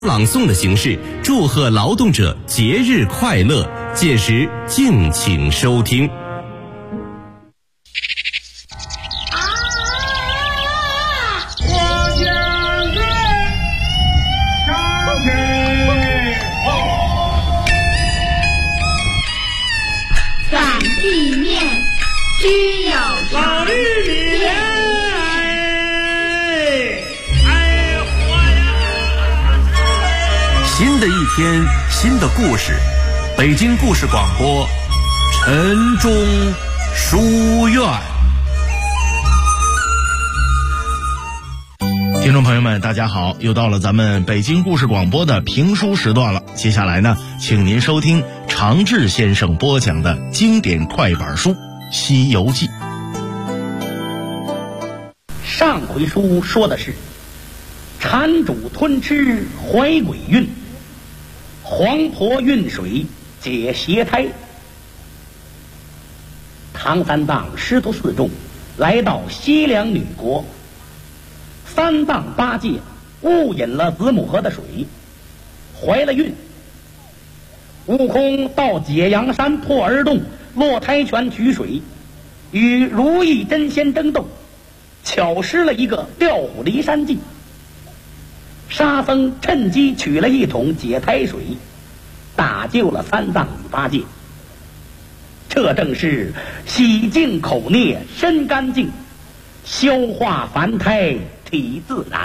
朗诵的形式祝贺劳动者节日快乐，届时敬请收听。 反地面只有老绿面， 新的一天，新的故事，北京故事广播，晨钟书院。听众朋友们，大家好，又到了咱们北京故事广播的评书时段了。接下来呢，请您收听常志先生播讲的经典快板书《西游记》。 上回书说的是缠主吞吃怀鬼孕，黄婆运水解邪胎。唐三藏师徒四众来到西凉女国，三藏八戒误饮了子母河的水，怀了孕。悟空到解阳山破儿洞落胎泉取水，与如意真仙争斗，巧施了一个调虎离山计。沙僧趁机取了一桶解胎水，打救了三藏与八戒。这正是洗净口孽身干净，消化凡胎体自然。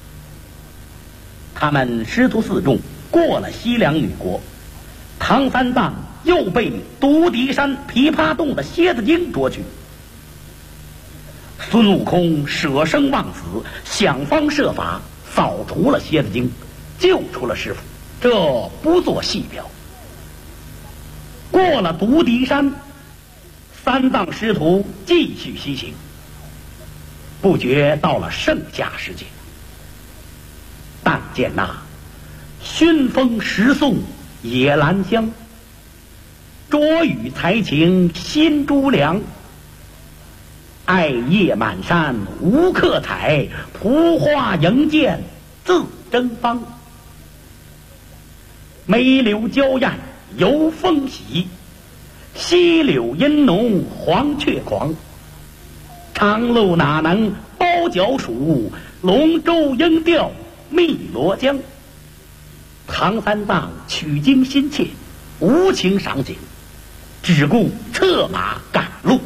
他们师徒四众过了西凉女国，唐三藏又被独敌山琵琶洞的蝎子精捉去。孙悟空舍生忘死，想方设法扫除了蝎子精，救出了师傅，这不做细表。过了独敌山，三藏师徒继续西行，不觉到了盛夏时节。但见那熏风时送野兰香，捉雨才晴新珠梁。艾叶满山无客采，蒲花迎剑自争芳。梅柳娇艳游风喜，西柳阴浓黄雀狂。长路哪能包角黍，龙舟应调汨罗江。唐三藏取经心切，无情赏景，只顾策马赶路。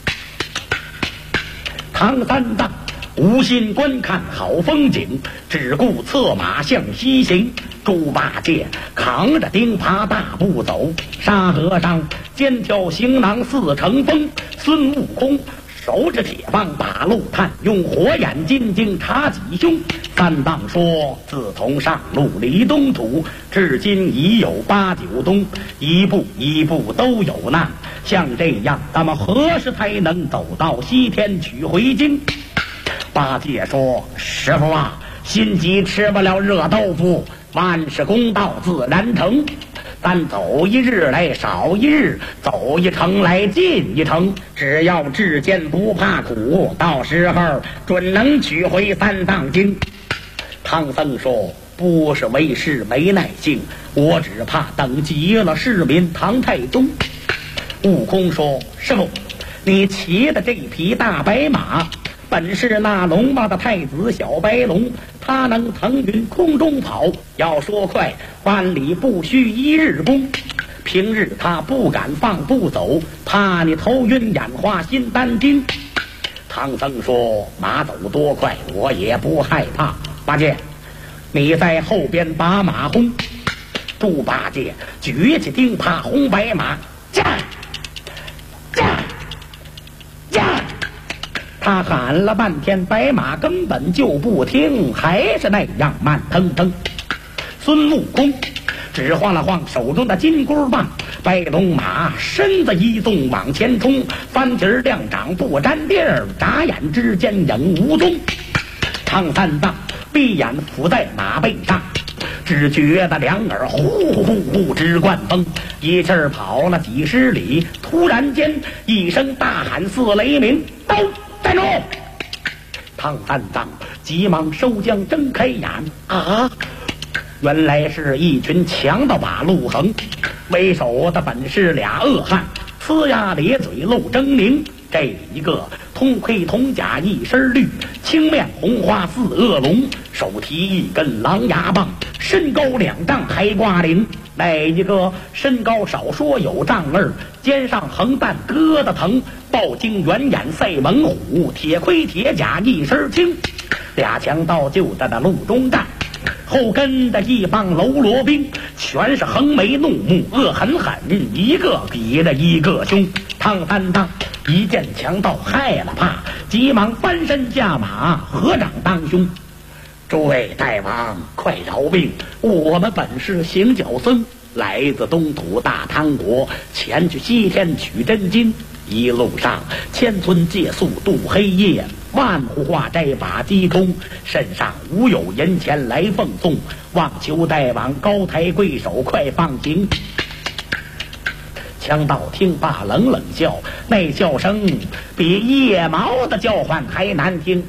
唐三藏无心观看好风景，只顾策马向西行。猪八戒扛着钉耙大步走，沙和尚肩挑行囊似乘风。孙悟空手执铁棒把路探，用火眼金睛察己凶。三藏说，自从上路离东土，至今已有8、9冬，一步一步都有难。像这样，咱们何时才能走到西天取回经？八戒说，师傅啊，心急吃不了热豆腐，万事公道自然成。咱走一日来少一日，走一程来进一程，只要志坚不怕苦，到时候准能取回三藏经。唐僧说，不是为师没耐性，我只怕等急了市民唐太宗。悟空说，师傅，你骑的这匹大白马，本是那龙王的太子小白龙，他能腾云空中跑，要说快，万里不需1日功。平日他不敢放步走，怕你头晕眼花心担惊。唐僧说，马走多快我也不害怕。八戒，你在后边把马轰。猪八戒举起钉耙轰白马，驾驾驾！他喊了半天，白马根本就不听，还是那样慢腾腾。孙悟空只晃了晃手中的金箍棒，白龙马身子一纵往前冲，翻蹄亮掌不沾地儿，眨眼之间影无踪。唐三藏闭眼伏在马背上，只觉得两耳呼呼呼直灌风，一气儿跑了几十里，突然间一声大喊似雷鸣，刀站住！唐三藏急忙收缰，睁开眼啊！ 原来是一群强盗把陆横，为首的本是俩恶汉，呲牙咧嘴露狰狞。这一个通盔铜甲一身绿，青面红花似恶龙，手提一根狼牙棒，身高2丈开挂领。那一个身高少说有丈2，肩上横担疙瘩疼，豹精圆眼赛猛虎，铁盔铁甲一身轻。俩强盗就在那路中站，后跟的一帮喽啰兵，全是横眉怒目，恶狠狠，一个比着一个凶。唐三藏一见强盗害了怕，急忙翻身下马，合掌当胸：诸位大王，快饶命！我们本是行脚僧，来自东土大唐国，前去西天取真经。一路上千村借宿度黑夜，万户化斋把鸡空，身上无有银钱来奉送，望求大王高抬贵手，快放行。强盗听罢冷冷笑，那笑声比夜猫的叫唤还难听。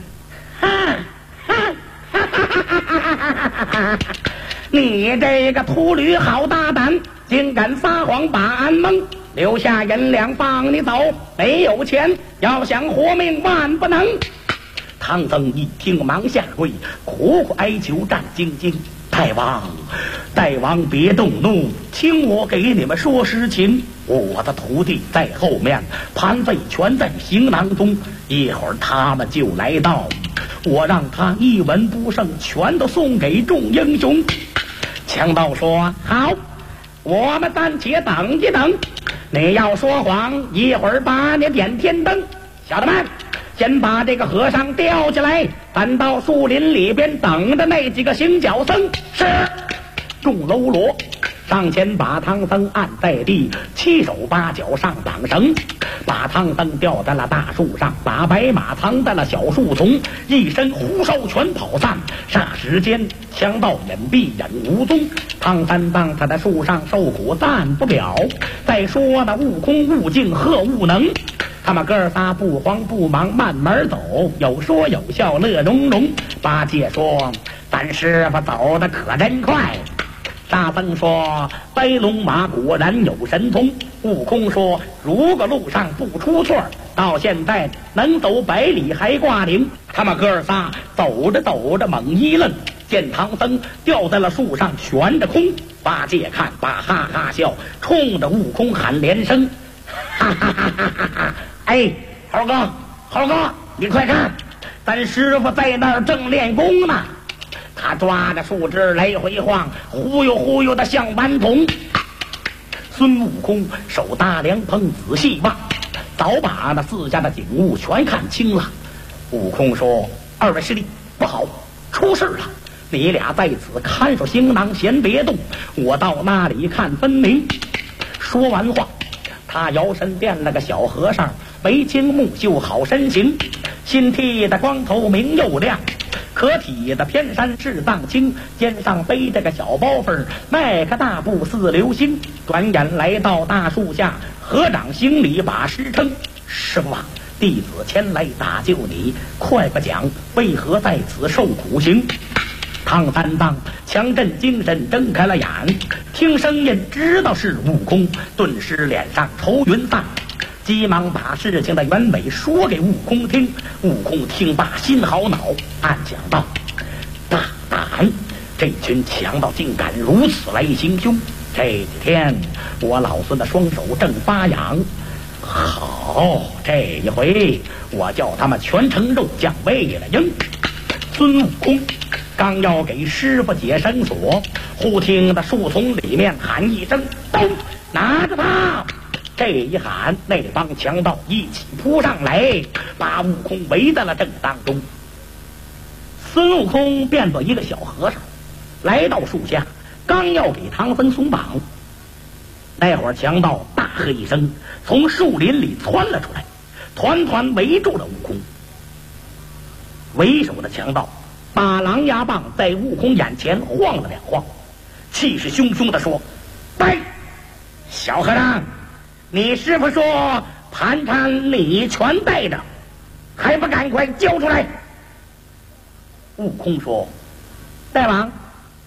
你这个秃驴好大胆，竟敢撒谎把俺蒙，留下银两放你走，没有钱要想活命万不能。唐僧一听忙下跪，苦苦哀求战兢兢：大王别动怒，听我给你们说实情。我的徒弟在后面，盘费全在行囊中，一会儿他们就来到，我让他一文不剩，全都送给众英雄。强盗说：好，我们暂且等一等，你要说谎，一会儿把你点天灯。小的们，先把这个和尚吊起来，咱到树林里边等着那几个行脚僧。是。众喽啰上前把唐僧按在地，7手8脚上绑绳，把唐僧吊在了大树上，把白马藏在了小树丛，一身胡哨全跑散。霎时间强盗隐蔽忍无踪，唐三藏他在树上受苦暂不表。再说那悟空悟净贺悟能，他们哥仨不慌不忙慢慢走，有说有笑乐融融。八戒说：咱师傅走得可真快。沙僧说：白龙马果然有神通。悟空说：如果路上不出错，到现在能走100里还挂顶。他们哥仨走着走着猛一愣，见唐僧掉在了树上悬着空。八戒看罢哈哈笑，冲着悟空喊连声：哈哈哈哈哈哈！哎，猴哥，你快看，咱师傅在那儿正练功呢。他抓着树枝来回晃，忽悠的像顽童。孙悟空手搭凉棚仔细望，早把那四下的景物全看清了。悟空说：二位师弟不好，出事了，你俩在此看守行囊，先别动，我到那里看分明。说完话，他摇身变了个小和尚，眉清目秀好身形，新剃的光头明又亮，可体的偏山是藏青，肩上背着个小包袱，迈个大步似流星。转眼来到大树下，合掌行礼把师称：师傅啊，弟子前来打救你，快不讲为何在此受苦刑。唐三藏强振精神，睁开了眼，听声音知道是悟空，顿时脸上愁云散，急忙把事情的原委说给悟空听。悟空听罢心好恼，暗想道：大胆，这群强盗竟敢如此来行凶。这几天我老孙的双手正发痒，好，这一回我叫他们全城肉酱喂了鹰。孙悟空刚要给师傅解绳索，忽听得树丛里面喊一声：都拿着他！这一喊，那帮强盗一起扑上来，把悟空围在了正当中。孙悟空变作一个小和尚，来到树下，刚要给唐僧松绑，那会儿强盗大喝一声，从树林里窜了出来，团团围住了悟空。为首的强盗把狼牙棒在悟空眼前晃了2晃，气势汹汹地说：来，小和尚，你师傅说盘缠你全带着，还不赶快交出来！悟空说：大王，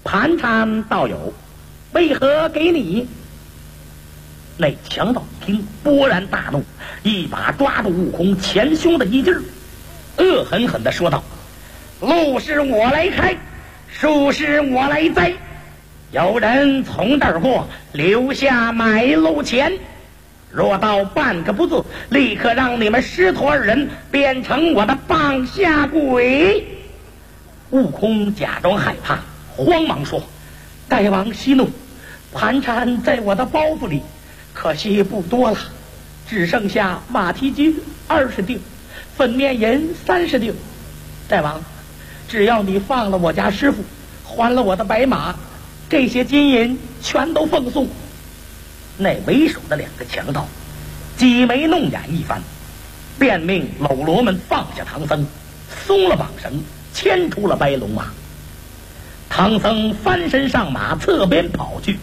盘缠道友，为何给你？那强盗一听，勃然大怒，一把抓住悟空前胸的衣襟，恶狠狠地说道：路是我来开，树是我来栽，有人从这儿过，留下买路钱，若到半个不字，立刻让你们师徒二人变成我的棒下鬼。悟空假装害怕，慌忙说：大王息怒，盘缠在我的包袱里，可惜不多了，只剩下马蹄金20锭，粉面银30锭。大王，只要你放了我家师傅，还了我的白马，这些金银全都奉送。那为首的2个强盗挤眉弄眼一番，便命喽啰们放下唐僧，松了绑绳，牵出了白龙马。唐僧翻身上马，侧边跑去。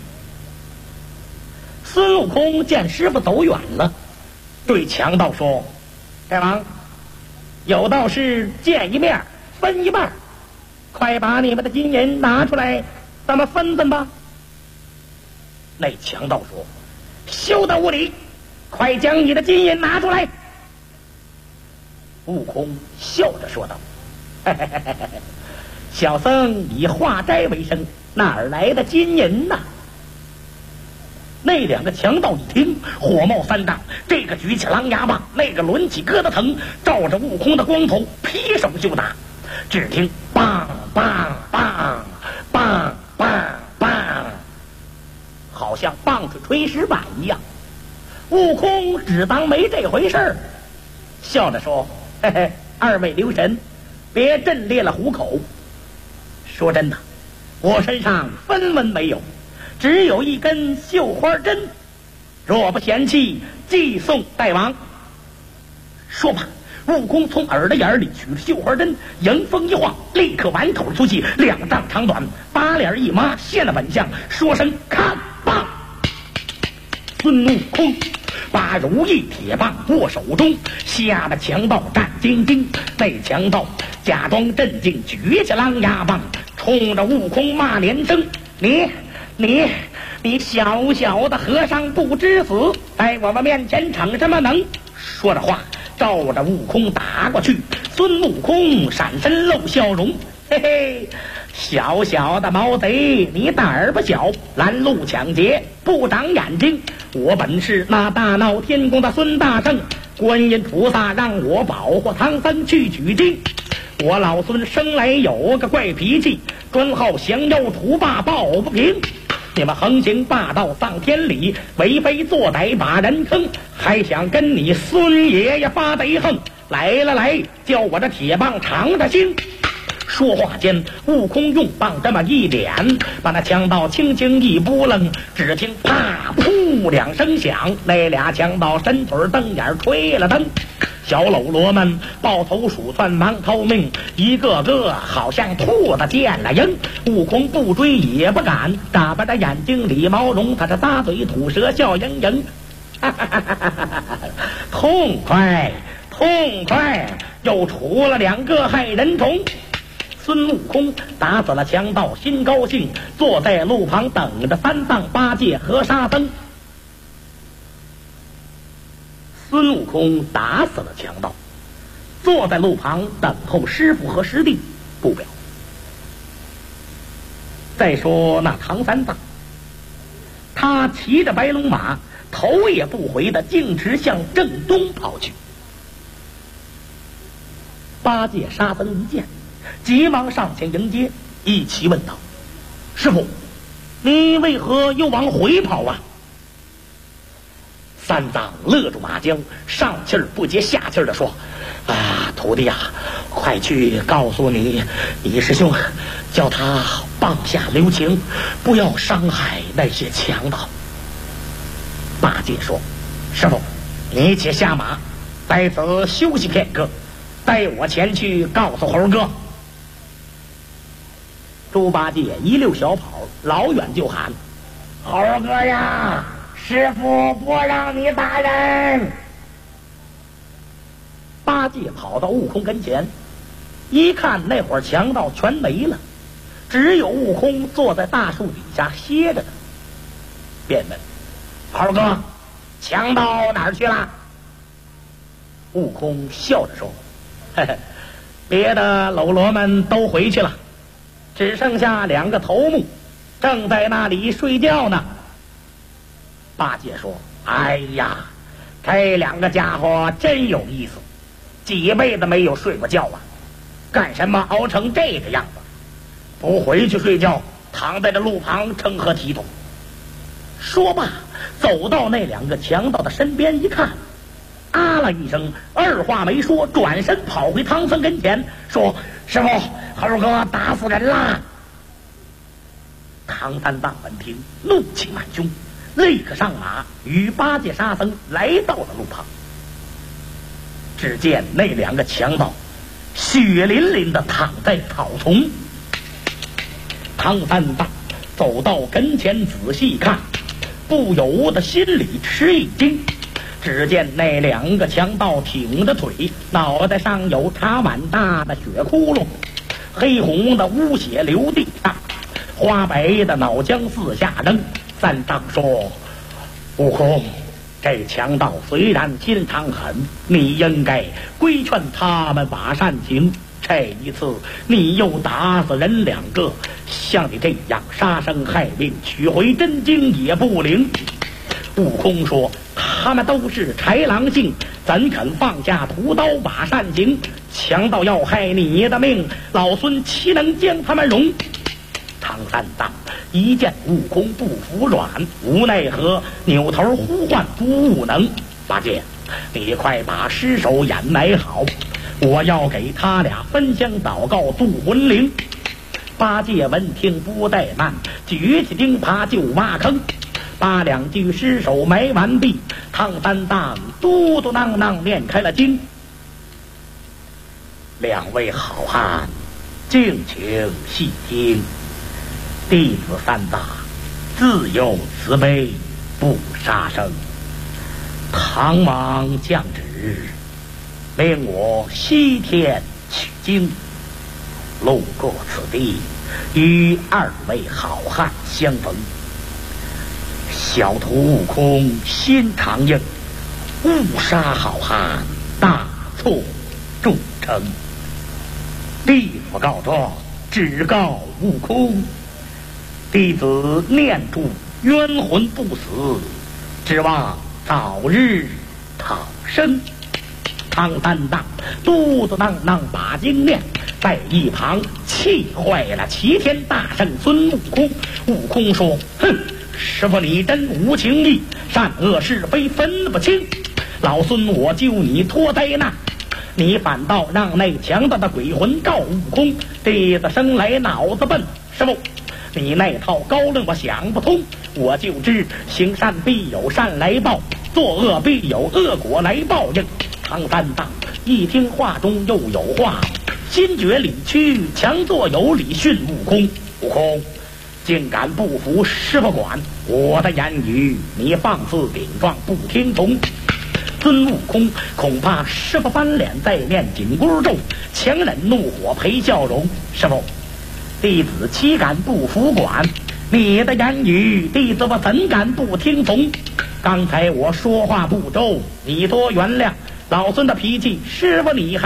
孙悟空见师傅走远了，对强盗说：大王，有道是见一面分一半，快把你们的金银拿出来，咱们分分吧。那强盗说：休得无礼，快将你的金银拿出来。悟空笑着说道：小僧以化斋为生，哪儿来的金银呢？那2个强盗一听，火冒三丈，这个举起狼牙棒，那个抡起疙瘩藤，照着悟空的光头劈手就打。只听棒棒棒棒棒棒，好像棒子吹石板一样。悟空只当没这回事儿，笑着说：嘿嘿，二位留神，别震裂了虎口。说真的，我身上分文没有，只有一根绣花针，若不嫌弃，寄送大王。说罢，悟空从耳朵眼里取了绣花针，迎风一晃，立刻挽口出去，2丈长短，把脸一抹，现了本相，说声看棒。孙悟空把如意铁棒握手中，吓得强盗战兢兢。那强盗假装镇静，举起狼牙棒，冲着悟空骂连声：你小小的和尚不知死，在我们面前逞什么能？说着话，照着悟空打过去。孙悟空闪身露笑容：嘿嘿，小小的毛贼，你胆儿不小，拦路抢劫不长眼睛。我本是那大闹天宫的孙大圣，观音菩萨让我保护唐僧去取经。我老孙生来有个怪脾气，专好降妖除霸，抱不平。你们横行霸道丧天理，为非作歹把人坑，还想跟你孙爷爷发贼横？来了来，叫我这铁棒尝着腥。说话间，悟空用棒这么一点，把那强盗轻轻一扑棱，只听啪噗2声响，那俩强盗伸腿瞪眼吹了灯。小喽啰们抱头鼠窜忙逃命，一个个好像兔子见了鹰。悟空不追也不赶，眨巴着眼睛里毛绒，他这咂嘴吐舌笑盈盈，痛快痛快，又除了2个害人虫。孙悟空打死了强盗，心高兴，坐在路旁等着3藏8戒和沙僧。孙悟空打死了强盗，坐在路旁等候师傅和师弟，不表。再说那唐三藏，他骑着白龙马，头也不回的径直向正东跑去。八戒沙僧一见，急忙上前迎接，一齐问道：师傅，你为何又往回跑啊？三藏勒住马缰，上气儿不接下气儿的说：徒弟啊，快去告诉你师兄，叫他棒下留情，不要伤害那些强盗。八戒说：师傅，你且下马，在此休息片刻，带我前去告诉猴哥。猪八戒一溜小跑，老远就喊：猴哥呀，师傅不让你打人。八戒跑到悟空跟前，一看那会儿强盗全没了， 只有悟空坐在大树底下歇着呢。便问：“猴哥，强盗哪儿去了？”悟空笑着说：“嘿嘿，别的喽啰们都回去了，只剩下2个头目，正在那里睡觉呢。”八戒说：“哎呀，这2个家伙真有意思，几辈子没有睡过觉啊，干什么熬成这个样子？不回去睡觉，躺在这路旁成何体统？”说罢，走到那2个强盗的身边一看，啊了一声，二话没说，转身跑回唐僧跟前，说：“师傅，猴哥打死人啦！”唐三藏闻听，怒气满胸，立刻上马，与八戒、沙僧来到了路旁。只见那2个强盗血淋淋的躺在草丛。唐三藏走到跟前仔细看，不由得心里吃一惊。只见那2个强盗挺着腿，脑袋上有茶碗大的血窟窿，黑红的污血流地上，花白的脑浆四下扔。三藏说：“悟空，这强盗虽然心肠狠，你应该规劝他们把善行。这一次你又打死人2个，像你这样杀生害命，取回真经也不灵。”悟空说：“他们都是豺狼性，怎肯放下屠刀把善行？强盗要害你的命，老孙岂能将他们容？”唐三藏一见悟空不服软，无奈何，扭头呼唤朱悟能：“八戒，你快把尸首掩埋好，我要给他俩分香祷告渡魂灵。”八戒闻听不怠慢，举起钉耙就挖坑，把2具尸首埋完毕。唐三藏嘟嘟囔囔念开了经：“2位好汉，敬请细听。弟子三藏自幼慈悲，不杀生。唐王降旨，令我西天取经，路过此地，与2位好汉相逢。小徒悟空心肠硬，误杀好汉，大错铸成。弟子告状，只告悟空。弟子念住冤魂不死，指望早日讨生。”唐三藏嘟嘟囔囔把经念，在一旁气坏了齐天大圣孙悟空。悟空说：“哼，师傅你真无情义，善恶是非分不清。老孙我救你脱灾难，你反倒让那强大的鬼魂告悟空。弟子生来脑子笨，师傅你那套高论我想不通。我就知行善必有善来报，作恶必有恶果来报应。”唐三藏一听话中又有话，心觉理屈，强作有理训悟空：“悟空，竟敢不服师傅管，我的言语你放肆顶撞不听从。”孙悟空恐怕师傅翻脸再念紧箍咒，强忍怒火陪笑容：“师傅，弟子岂敢不服管？你的言语，弟子我怎敢不听从？刚才我说话不周，你多原谅。老孙的脾气，师傅你还